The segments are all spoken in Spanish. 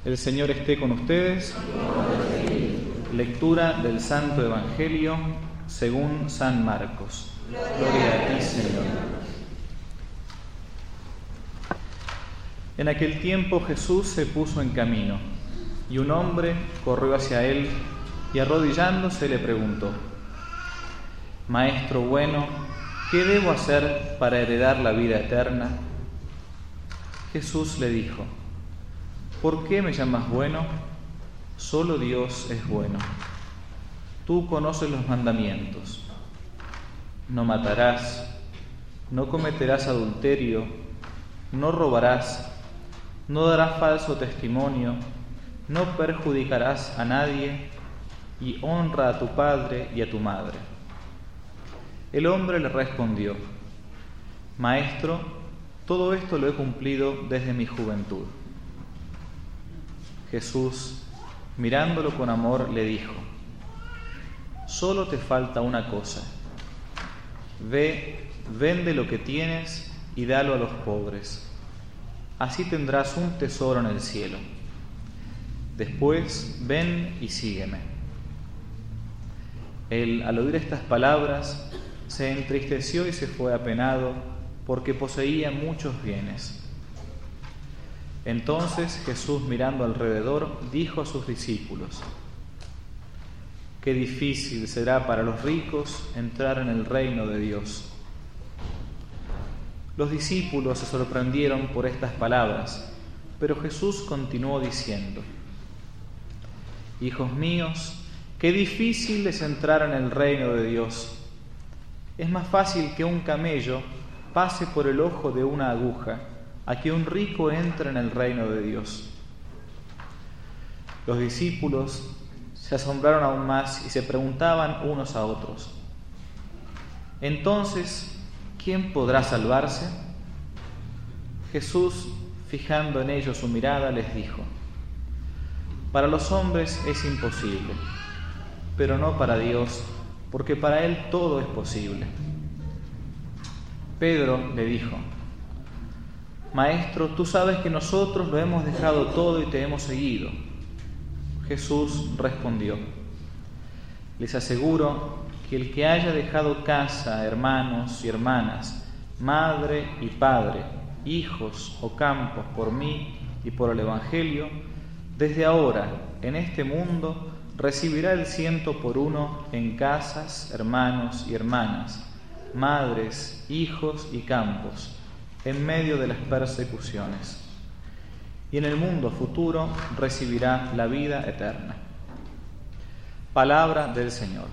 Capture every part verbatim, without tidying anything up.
El Señor esté con ustedes. Lectura del Santo Evangelio según San Marcos. Gloria a ti, Señor. En aquel tiempo Jesús se puso en camino, y un hombre corrió hacia él y arrodillándose le preguntó: Maestro bueno, ¿qué debo hacer para heredar la vida eterna? Jesús le dijo: ¿Por qué me llamas bueno? Solo Dios es bueno. Tú conoces los mandamientos: no matarás, no cometerás adulterio, no robarás, no darás falso testimonio, no perjudicarás a nadie, y honra a tu padre y a tu madre. El hombre le respondió: Maestro, todo esto lo he cumplido desde mi juventud. Jesús, mirándolo con amor, le dijo: Solo te falta una cosa. Ve, vende lo que tienes y dalo a los pobres. Así tendrás un tesoro en el cielo. Después, ven y sígueme. Él, al oír estas palabras, se entristeció y se fue apenado, porque poseía muchos bienes. Entonces Jesús, mirando alrededor, dijo a sus discípulos: Qué difícil será para los ricos entrar en el reino de Dios. Los discípulos se sorprendieron por estas palabras, pero Jesús continuó diciendo: Hijos míos, qué difícil es entrar en el reino de Dios. Es más fácil que un camello pase por el ojo de una aguja a que un rico entre en el reino de Dios. Los discípulos se asombraron aún más y se preguntaban unos a otros: Entonces, ¿quién podrá salvarse? Jesús, fijando en ellos su mirada, les dijo: Para los hombres es imposible, pero no para Dios, porque para Él todo es posible. Pedro le dijo: Maestro, tú sabes que nosotros lo hemos dejado todo y te hemos seguido. Jesús respondió: Les aseguro que el que haya dejado casa, hermanos y hermanas, madre y padre, hijos o campos por mí y por el Evangelio, desde ahora, en este mundo, recibirá el ciento por uno en casas, hermanos y hermanas, madres, hijos y campos, en medio de las persecuciones. Y en el mundo futuro recibirá la vida eterna. Palabra del Señor.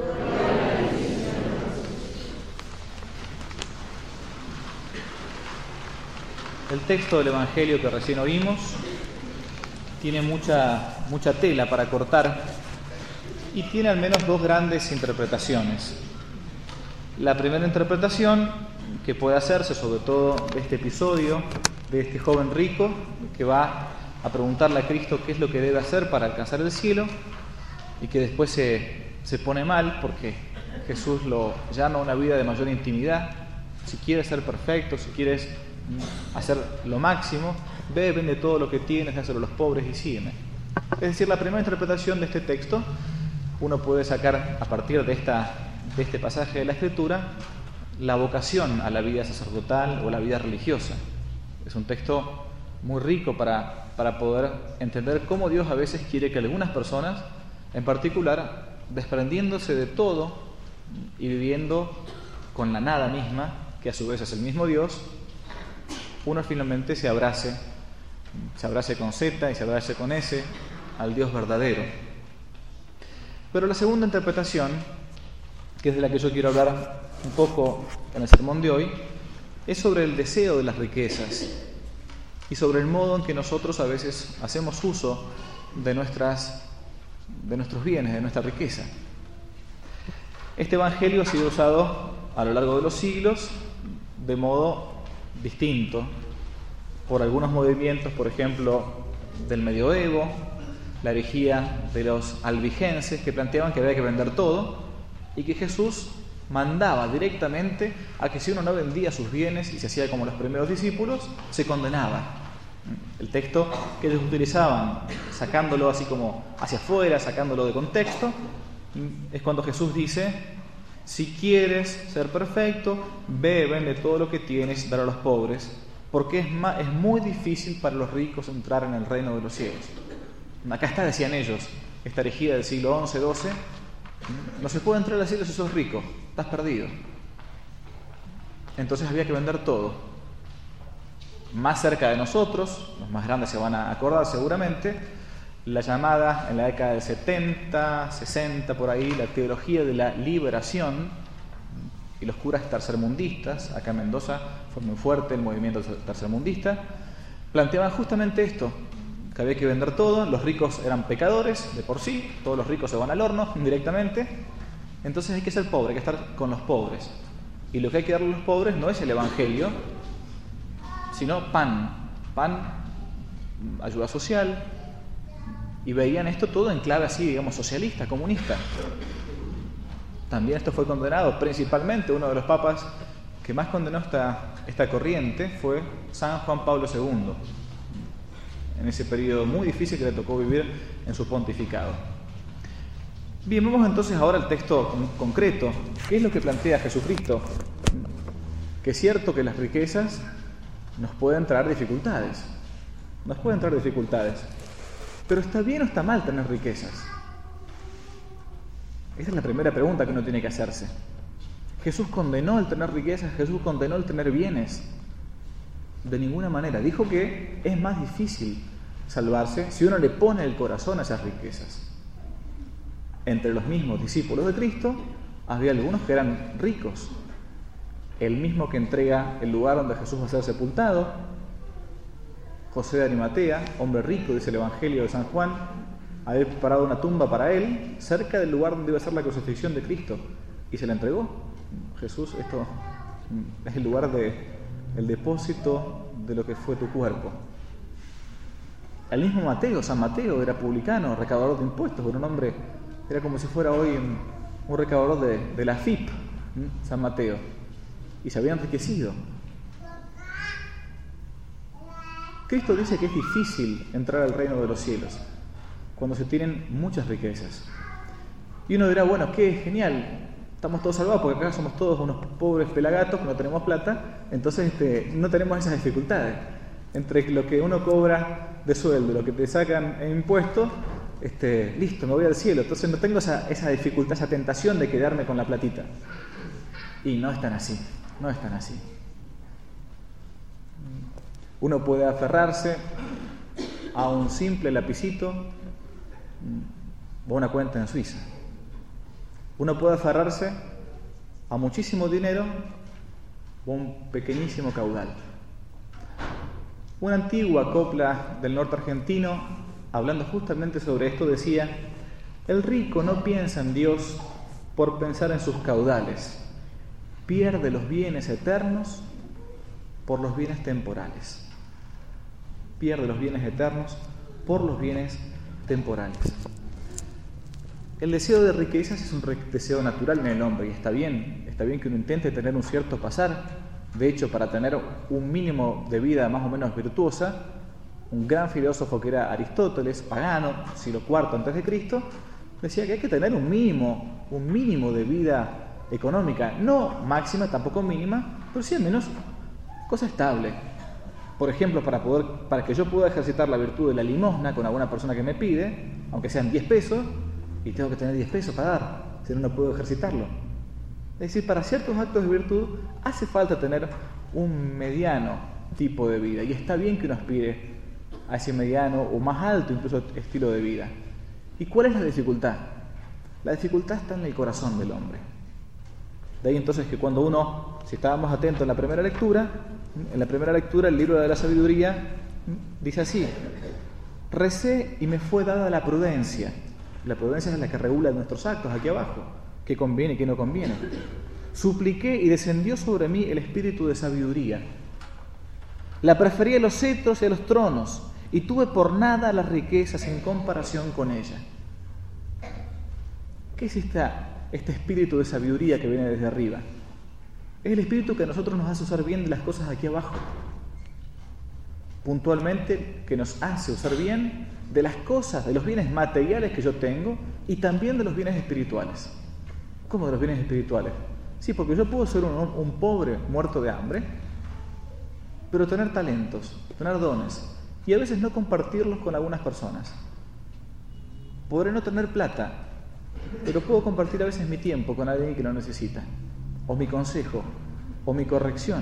El texto del Evangelio que recién oímos tiene mucha, mucha tela para cortar y tiene al menos dos grandes interpretaciones. La primera interpretación que puede hacerse, sobre todo de este episodio, de este joven rico que va a preguntarle a Cristo qué es lo que debe hacer para alcanzar el cielo, y que después se, se pone mal porque Jesús lo llama a una vida de mayor intimidad. Si quieres ser perfecto, si quieres hacer lo máximo, ve, vende todo lo que tienes, dáselo a los pobres y sígueme. Es decir, la primera interpretación de este texto, uno puede sacar a partir de, esta, de este pasaje de la Escritura la vocación a la vida sacerdotal o la vida religiosa. Es un texto muy rico para, para poder entender cómo Dios a veces quiere que algunas personas, en particular, desprendiéndose de todo y viviendo con la nada misma, que a su vez es el mismo Dios, uno finalmente se abrace, se abrace con Z y se abrace con S al Dios verdadero. Pero la segunda interpretación, que es de la que yo quiero hablar un poco en el sermón de hoy, es sobre el deseo de las riquezas y sobre el modo en que nosotros a veces hacemos uso de, nuestras, de nuestros bienes, de nuestra riqueza. Este Evangelio ha sido usado a lo largo de los siglos de modo distinto por algunos movimientos, por ejemplo, del medioevo, la herejía de los albigenses, que planteaban que había que vender todo y que Jesús mandaba directamente a que si uno no vendía sus bienes y se hacía como los primeros discípulos, se condenaba. El texto que ellos utilizaban, sacándolo así como hacia afuera, sacándolo de contexto, es cuando Jesús dice: si quieres ser perfecto, ve, vende todo lo que tienes, dale a los pobres, porque es, más, es muy difícil para los ricos entrar en el reino de los cielos. Acá está, decían ellos, esta herejía del siglo once, doce, no se puede entrar al cielo si sos rico, estás perdido. Entonces había que vender todo. Más cerca de nosotros, los más grandes se van a acordar seguramente, la llamada en la década del setenta, sesenta, por ahí, la teología de la liberación, y los curas tercermundistas, acá en Mendoza fue muy fuerte el movimiento tercermundista, planteaban justamente esto, que había que vender todo, los ricos eran pecadores de por sí, todos los ricos se van al horno directamente, entonces hay que ser pobre, hay que estar con los pobres. Y lo que hay que darle a los pobres no es el evangelio, sino pan, pan, ayuda social, y veían esto todo en clave así, digamos, socialista, comunista. También esto fue condenado, principalmente uno de los papas que más condenó esta, esta corriente fue San Juan Pablo segundo, en ese periodo muy difícil que le tocó vivir en su pontificado. Bien, vamos entonces ahora al texto concreto. ¿Qué es lo que plantea Jesucristo? Que es cierto que las riquezas nos pueden traer dificultades, nos pueden traer dificultades, pero ¿está bien o está mal tener riquezas? Esa es la primera pregunta que uno tiene que hacerse. Jesús condenó el tener riquezas, Jesús condenó el tener bienes. De ninguna manera. Dijo que es más difícil salvarse si uno le pone el corazón a esas riquezas. Entre los mismos discípulos de Cristo había algunos que eran ricos. El mismo que entrega el lugar donde Jesús va a ser sepultado, José de Arimatea, hombre rico, dice el Evangelio de San Juan, había preparado una tumba para él cerca del lugar donde iba a ser la crucifixión de Cristo y se la entregó. Jesús, esto es el lugar de el depósito de lo que fue tu cuerpo. El mismo Mateo, San Mateo, era publicano, recaudador de impuestos, era un hombre, era como si fuera hoy un, un recaudador de, de la F I P, ¿m? San Mateo, y se había enriquecido. Cristo dice que es difícil entrar al reino de los cielos cuando se tienen muchas riquezas. Y uno dirá, bueno, qué genial, estamos todos salvados porque acá somos todos unos pobres pelagatos que no tenemos plata, entonces este, no tenemos esas dificultades. Entre lo que uno cobra de sueldo, lo que te sacan en impuestos, este, listo, me voy al cielo. Entonces no tengo esa, esa dificultad, esa tentación de quedarme con la platita. Y no es tan así, no es tan así. Uno puede aferrarse a un simple lapicito o una cuenta en Suiza. Uno puede aferrarse a muchísimo dinero o un pequeñísimo caudal. Una antigua copla del norte argentino, hablando justamente sobre esto, decía: el rico no piensa en Dios por pensar en sus caudales, pierde los bienes eternos por los bienes temporales. Pierde los bienes eternos por los bienes temporales. El deseo de riquezas es un deseo natural en el hombre y está bien, está bien que uno intente tener un cierto pasar. De hecho, para tener un mínimo de vida más o menos virtuosa, un gran filósofo que era Aristóteles, pagano, siglo cuarto antes de Cristo, decía que hay que tener un mínimo, un mínimo de vida económica, no máxima, tampoco mínima, pero sí al menos cosa estable. Por ejemplo, para poder, para que yo pueda ejercitar la virtud de la limosna con alguna persona que me pide, aunque sean diez pesos, y tengo que tener diez pesos para dar, si no, no puedo ejercitarlo. Es decir, para ciertos actos de virtud hace falta tener un mediano tipo de vida, y está bien que uno aspire a ese mediano o más alto incluso estilo de vida. ¿Y cuál es la dificultad? La dificultad está en el corazón del hombre. De ahí entonces que cuando uno, si estábamos atentos en la primera lectura, en la primera lectura el libro de la sabiduría dice así: recé y me fue dada la prudencia. La prudencia es la que regula nuestros actos aquí abajo, qué conviene y qué no conviene. Supliqué y descendió sobre mí el espíritu de sabiduría. La preferí a los cetros y a los tronos, y tuve por nada las riquezas en comparación con ella. ¿Qué es esta, este espíritu de sabiduría que viene desde arriba? Es el espíritu que a nosotros nos hace usar bien de las cosas aquí abajo. puntualmente que nos hace usar bien de las cosas, de los bienes materiales que yo tengo y también de los bienes espirituales. ¿Cómo de los bienes espirituales? Sí, porque yo puedo ser un, un pobre muerto de hambre, pero tener talentos, tener dones, y a veces no compartirlos con algunas personas. Podré no tener plata, pero puedo compartir a veces mi tiempo con alguien que lo necesita, o mi consejo, o mi corrección.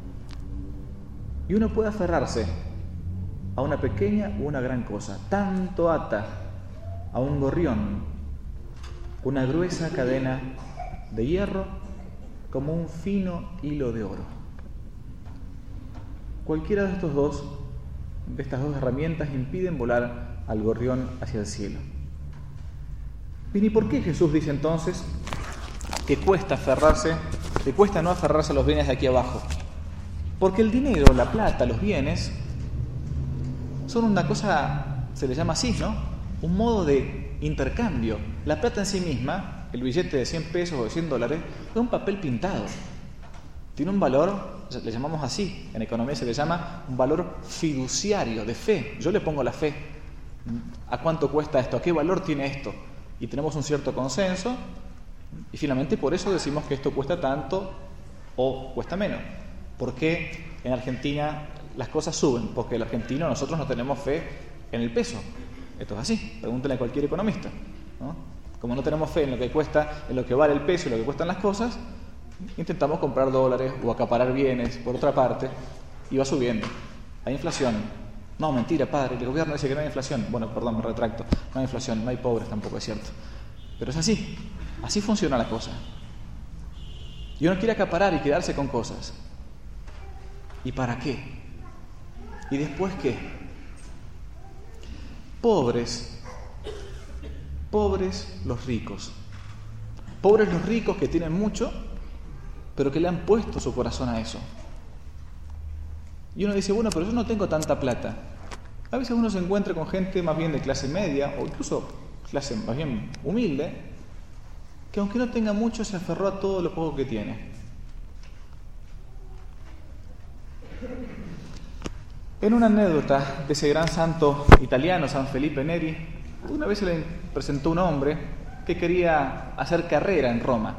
Y uno puede aferrarse a una pequeña o una gran cosa. Tanto ata a un gorrión una gruesa cadena de hierro como un fino hilo de oro. Cualquiera de estos dos, de estas dos herramientas impiden volar al gorrión hacia el cielo. Bien, ¿y por qué Jesús dice entonces que cuesta aferrarse, que cuesta no aferrarse a los bienes de aquí abajo? Porque el dinero, la plata, los bienes son una cosa, se le llama así, ¿no? Un modo de intercambio. La plata en sí misma, el billete de cien pesos o de cien dólares, es un papel pintado. Tiene un valor, le llamamos así, en economía se le llama un valor fiduciario, de fe. Yo le pongo la fe. ¿A cuánto cuesta esto? ¿A qué valor tiene esto? Y tenemos un cierto consenso y finalmente por eso decimos que esto cuesta tanto o cuesta menos. ¿Por qué en Argentina las cosas suben? Porque el argentino, nosotros no tenemos fe en el peso. Esto es así, pregúntenle a cualquier economista, ¿no? Como no tenemos fe en lo que cuesta, en lo que vale el peso y lo que cuestan las cosas, intentamos comprar dólares o acaparar bienes por otra parte y va subiendo. Hay inflación. No, mentira, padre, el gobierno dice que no hay inflación. Bueno, perdón, me retracto. No hay inflación, no hay pobres tampoco, es cierto. Pero es así, así funciona la cosa. Y uno quiere acaparar y quedarse con cosas. ¿Y para qué? ¿Y después qué? Pobres, pobres los ricos. Pobres los ricos que tienen mucho, pero que le han puesto su corazón a eso. Y uno dice, bueno, pero yo no tengo tanta plata. A veces uno se encuentra con gente más bien de clase media, o incluso clase más bien humilde, que aunque no tenga mucho, se aferró a todo lo poco que tiene. En una anécdota de ese gran santo italiano, San Felipe Neri, una vez se le presentó un hombre que quería hacer carrera en Roma,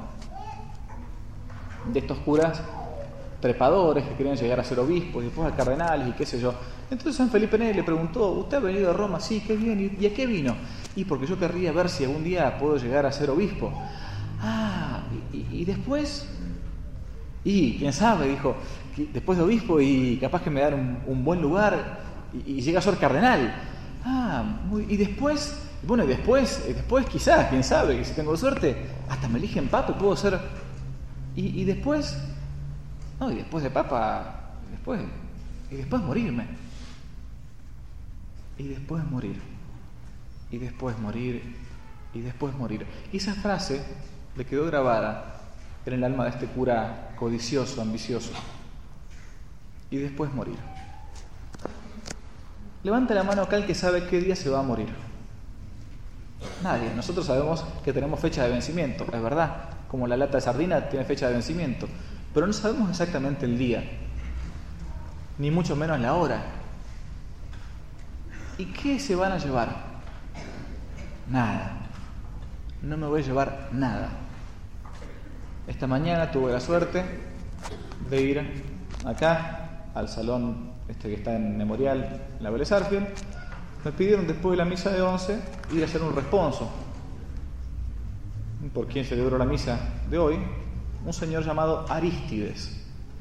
de estos curas trepadores que querían llegar a ser obispos y después a cardenales y qué sé yo. Entonces San Felipe Neri le preguntó, ¿usted ha venido a Roma? Sí, qué bien. ¿Y a qué vino? Y porque yo querría ver si algún día puedo llegar a ser obispo. Ah, y, y, y después... Y quién sabe, dijo, después de obispo y capaz que me dan un, un buen lugar y, y llega a ser cardenal. Ah, muy, y después, bueno, y después, después quizás, quién sabe, que si tengo suerte, hasta me eligen papa y puedo ser... Y, y después, no, y después de papa, después, y después morirme. Y después morir. Y después morir. Y después morir. Y esa frase le quedó grabada en el alma de este cura codicioso, ambicioso. Y después morir. Levanta la mano acá el que sabe qué día se va a morir. Nadie. Nosotros sabemos que tenemos fecha de vencimiento, es verdad. Como la lata de sardina tiene fecha de vencimiento. Pero no sabemos exactamente el día. Ni mucho menos la hora. ¿Y qué se van a llevar? Nada. No me voy a llevar nada. Esta mañana tuve la suerte de ir acá al salón este que está en Memorial, en la Vélez Sarsfield. Me pidieron después de la misa de once ir a hacer un responso. ¿Por quién celebró la misa de hoy? Un señor llamado Arístides.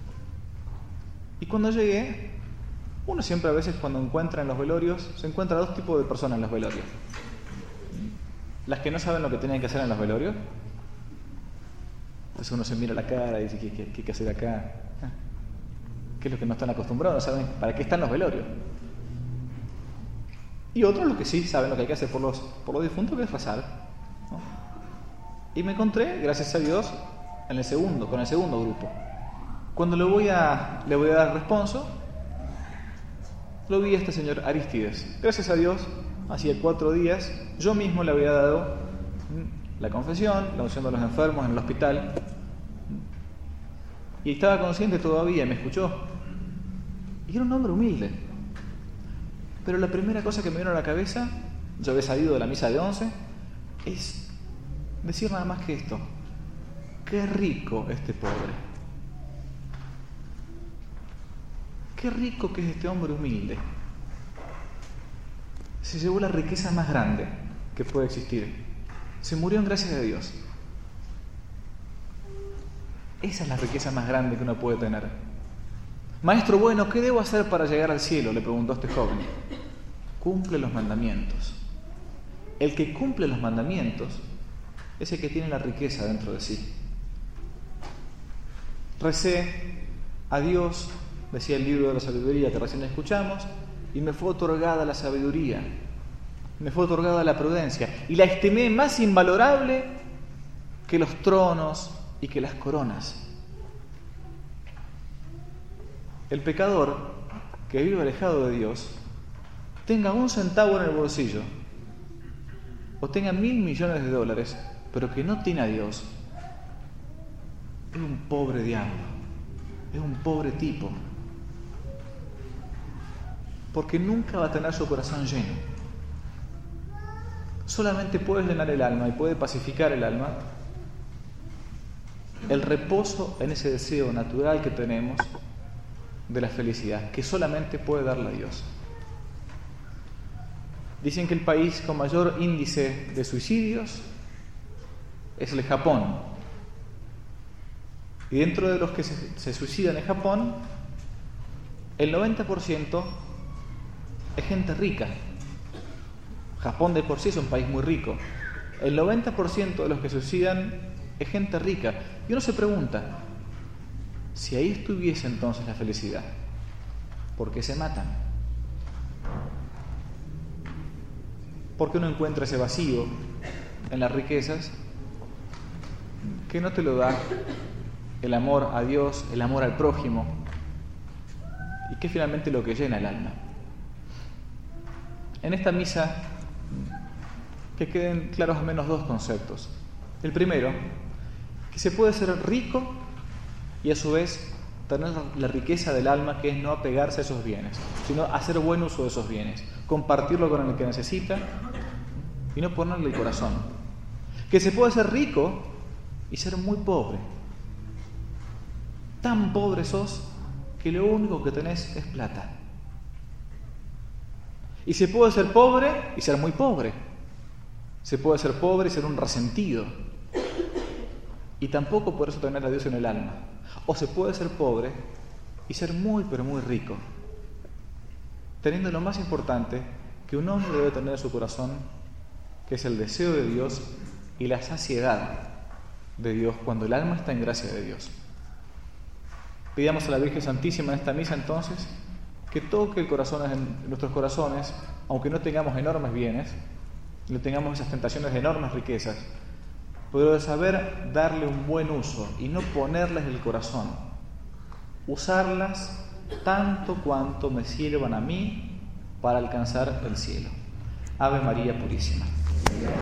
Y cuando llegué, uno siempre a veces cuando encuentra en los velorios, se encuentra dos tipos de personas en los velorios. Las que no saben lo que tienen que hacer en los velorios. Entonces uno se mira la cara y dice, ¿qué, qué, qué hay que hacer acá? ¿Qué es lo que no están acostumbrados? No saben para qué están los velorios. Y otros los que sí saben lo que hay que hacer por los, por los difuntos, que es rezar, ¿no? Y me encontré, gracias a Dios, en el segundo, con el segundo grupo. Cuando le voy a, le voy a dar responso, lo vi a este señor Arístides. Gracias a Dios, hacía cuatro días, yo mismo le había dado la confesión, la unción de los enfermos en el hospital, y estaba consciente todavía, me escuchó. Y era un hombre humilde, Pero la primera cosa que me vino a la cabeza, yo había salido de la misa de once, es decir nada más que esto: qué rico este pobre, qué rico que es este hombre humilde. Se llevó la riqueza más grande que puede existir. Se murió en gracia de Dios. Esa es la riqueza más grande que uno puede tener. Maestro bueno, ¿qué debo hacer para llegar al cielo?, le preguntó este joven. Cumple los mandamientos. El que cumple los mandamientos es el que tiene la riqueza dentro de sí. Recé a Dios, decía el libro de la sabiduría que recién escuchamos, y me fue otorgada la sabiduría, me fue otorgada la prudencia, y la estimé más invalorable que los tronos y que las coronas. El pecador que vive alejado de Dios, tenga un centavo en el bolsillo o tenga mil millones de dólares, pero que no tiene a Dios, es un pobre diablo, es un pobre tipo, porque nunca va a tener su corazón lleno. Solamente puede llenar el alma y puede pacificar el alma el reposo en ese deseo natural que tenemos de la felicidad, que solamente puede darle a Dios. Dicen que el país con mayor índice de suicidios es el Japón. Y dentro de los que se, se suicidan en Japón, el noventa por ciento es gente rica. Japón de por sí es un país muy rico. El noventa por ciento de los que se suicidan es gente rica. Y uno se pregunta, si ahí estuviese entonces la felicidad, ¿por qué se matan? ¿Por qué uno encuentra ese vacío en las riquezas que no te lo da el amor a Dios, el amor al prójimo, y que es finalmente lo que llena el alma? En esta misa que queden claros al menos dos conceptos. El primero, que se puede ser rico y a su vez tener la riqueza del alma, que es no apegarse a esos bienes, sino hacer buen uso de esos bienes, compartirlo con el que necesita y no ponerle el corazón. Que se puede ser rico y ser muy pobre. Tan pobre sos que lo único que tenés es plata. Y se puede ser pobre y ser muy pobre. Se puede ser pobre y ser un resentido. Y tampoco por eso tener a Dios en el alma. O se puede ser pobre y ser muy pero muy rico, teniendo lo más importante que un hombre debe tener en su corazón, que es el deseo de Dios y la saciedad de Dios cuando el alma está en gracia de Dios. Pidamos a la Virgen Santísima en esta misa entonces que toque el corazón en nuestros corazones, aunque no tengamos enormes bienes, no tengamos esas tentaciones de enormes riquezas, pero de saber darle un buen uso y no ponerles el corazón, usarlas tanto cuanto me sirvan a mí para alcanzar el cielo. Ave María Purísima.